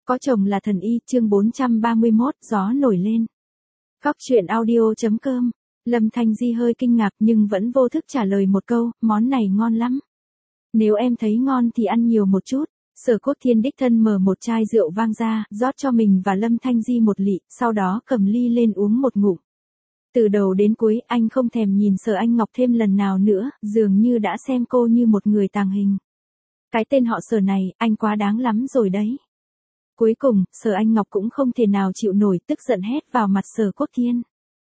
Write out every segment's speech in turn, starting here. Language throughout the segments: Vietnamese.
Có chồng là thần y, chương 431, gió nổi lên. Góc truyện audio.com. Lâm Thanh Di hơi kinh ngạc nhưng vẫn vô thức trả lời một câu, món này ngon lắm. Nếu em thấy ngon thì ăn nhiều một chút. Sở Cốt Thiên đích thân mở một chai rượu vang ra, rót cho mình và Lâm Thanh Di một lị, sau đó cầm ly lên uống một ngụm. Từ đầu đến cuối, anh không thèm nhìn Sở Anh Ngọc thêm lần nào nữa, dường như đã xem cô như một người tàng hình. Cái tên họ Sở này, anh quá đáng lắm rồi đấy. Cuối cùng, Sở Anh Ngọc cũng không thể nào chịu nổi, tức giận hét vào mặt Sở Cốt Thiên.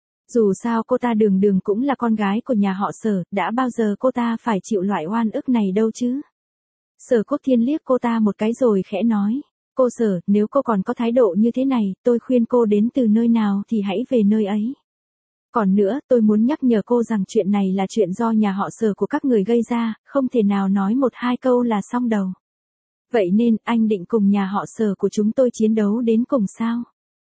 Dù sao cô ta đường đường cũng là con gái của nhà họ Sở, đã bao giờ cô ta phải chịu loại oan ức này đâu chứ. Sở Cốt Thiên liếc cô ta một cái rồi khẽ nói, cô Sở, nếu cô còn có thái độ như thế này, tôi khuyên cô đến từ nơi nào thì hãy về nơi ấy. Còn nữa, tôi muốn nhắc nhở cô rằng chuyện này là chuyện do nhà họ Sở của các người gây ra, không thể nào nói một hai câu là xong đầu. Vậy nên, anh định cùng nhà họ Sở của chúng tôi chiến đấu đến cùng sao?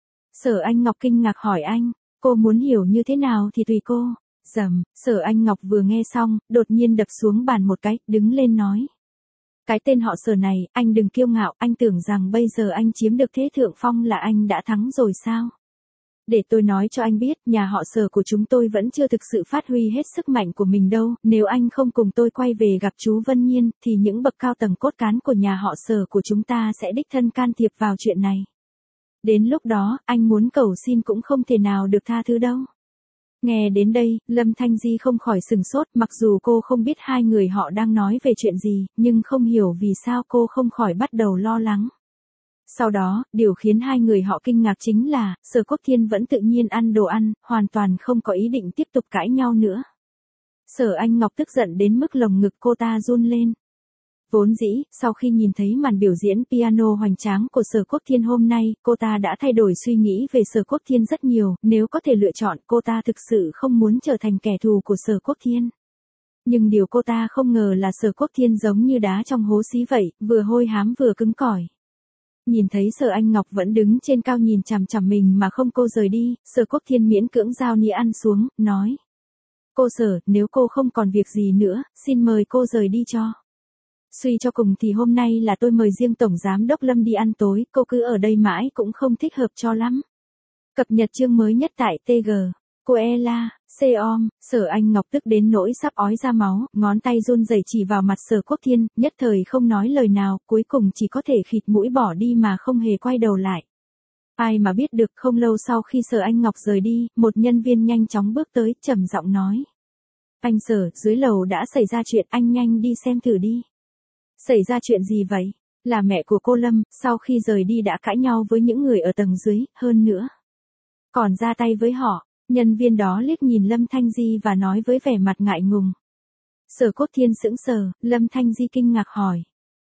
Sở Anh Ngọc kinh ngạc hỏi anh, cô muốn hiểu như thế nào thì tùy cô. Dầm, Sở Anh Ngọc vừa nghe xong, đột nhiên đập xuống bàn một cái, đứng lên nói. Cái tên họ Sở này, anh đừng kiêu ngạo, anh tưởng rằng bây giờ anh chiếm được thế thượng phong là anh đã thắng rồi sao? Để tôi nói cho anh biết, nhà họ Sở của chúng tôi vẫn chưa thực sự phát huy hết sức mạnh của mình đâu, nếu anh không cùng tôi quay về gặp chú Vân Nhiên, thì những bậc cao tầng cốt cán của nhà họ Sở của chúng ta sẽ đích thân can thiệp vào chuyện này. Đến lúc đó, anh muốn cầu xin cũng không thể nào được tha thứ đâu. Nghe đến đây, Lâm Thanh Di không khỏi sừng sốt, mặc dù cô không biết hai người họ đang nói về chuyện gì, nhưng không hiểu vì sao cô không khỏi bắt đầu lo lắng. Sau đó, điều khiến hai người họ kinh ngạc chính là, Sở Cốt Thiên vẫn tự nhiên ăn đồ ăn, hoàn toàn không có ý định tiếp tục cãi nhau nữa. Sở Anh Ngọc tức giận đến mức lồng ngực cô ta run lên. Vốn dĩ, sau khi nhìn thấy màn biểu diễn piano hoành tráng của Sở Cốt Thiên hôm nay, cô ta đã thay đổi suy nghĩ về Sở Cốt Thiên rất nhiều, nếu có thể lựa chọn, cô ta thực sự không muốn trở thành kẻ thù của Sở Cốt Thiên. Nhưng điều cô ta không ngờ là Sở Cốt Thiên giống như đá trong hố xí vậy, vừa hôi hám vừa cứng cỏi. Nhìn thấy Sở Anh Ngọc vẫn đứng trên cao nhìn chằm chằm mình mà không cô rời đi, Sở Cốt Thiên miễn cưỡng giao nĩa ăn xuống, nói. Cô Sở, nếu cô không còn việc gì nữa, xin mời cô rời đi cho. Suy cho cùng thì hôm nay là tôi mời riêng Tổng Giám Đốc Lâm đi ăn tối, cô cứ ở đây mãi cũng không thích hợp cho lắm. Cập nhật chương mới nhất tại TG. Cô Ella, Seom, Sở Anh Ngọc tức đến nỗi sắp ói ra máu, ngón tay run rẩy chỉ vào mặt Sở Cốt Thiên, nhất thời không nói lời nào, cuối cùng chỉ có thể khịt mũi bỏ đi mà không hề quay đầu lại. Ai mà biết được, không lâu sau khi Sở Anh Ngọc rời đi, một nhân viên nhanh chóng bước tới, trầm giọng nói. Anh Sở, dưới lầu đã xảy ra chuyện, anh nhanh đi xem thử đi. Xảy ra chuyện gì vậy? Là mẹ của cô Lâm, sau khi rời đi đã cãi nhau với những người ở tầng dưới, hơn nữa. Còn ra tay với họ. Nhân viên đó liếc nhìn Lâm Thanh Di và nói với vẻ mặt ngại ngùng. Sở Cốt Thiên sững sờ, Lâm Thanh Di kinh ngạc hỏi.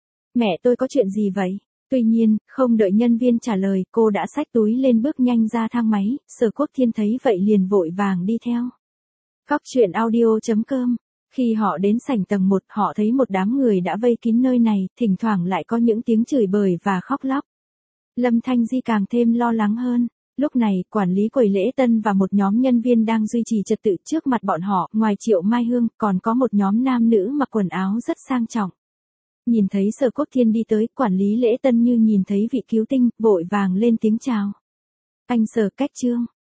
Mẹ tôi có chuyện gì vậy? Tuy nhiên, không đợi nhân viên trả lời, cô đã xách túi lên bước nhanh ra thang máy, Sở Cốt Thiên thấy vậy liền vội vàng đi theo. Góc truyện audio.com. Khi họ đến sảnh tầng 1, họ thấy một đám người đã vây kín nơi này, thỉnh thoảng lại có những tiếng chửi bới và khóc lóc. Lâm Thanh Di càng thêm lo lắng hơn. Lúc này, quản lý quầy lễ tân và một nhóm nhân viên đang duy trì trật tự trước mặt bọn họ, ngoài Triệu Mai Hương, còn có một nhóm nam nữ mặc quần áo rất sang trọng. Nhìn thấy Sở Cốt Thiên đi tới, quản lý lễ tân như nhìn thấy vị cứu tinh, vội vàng lên tiếng chào. Anh Sở, cách trương.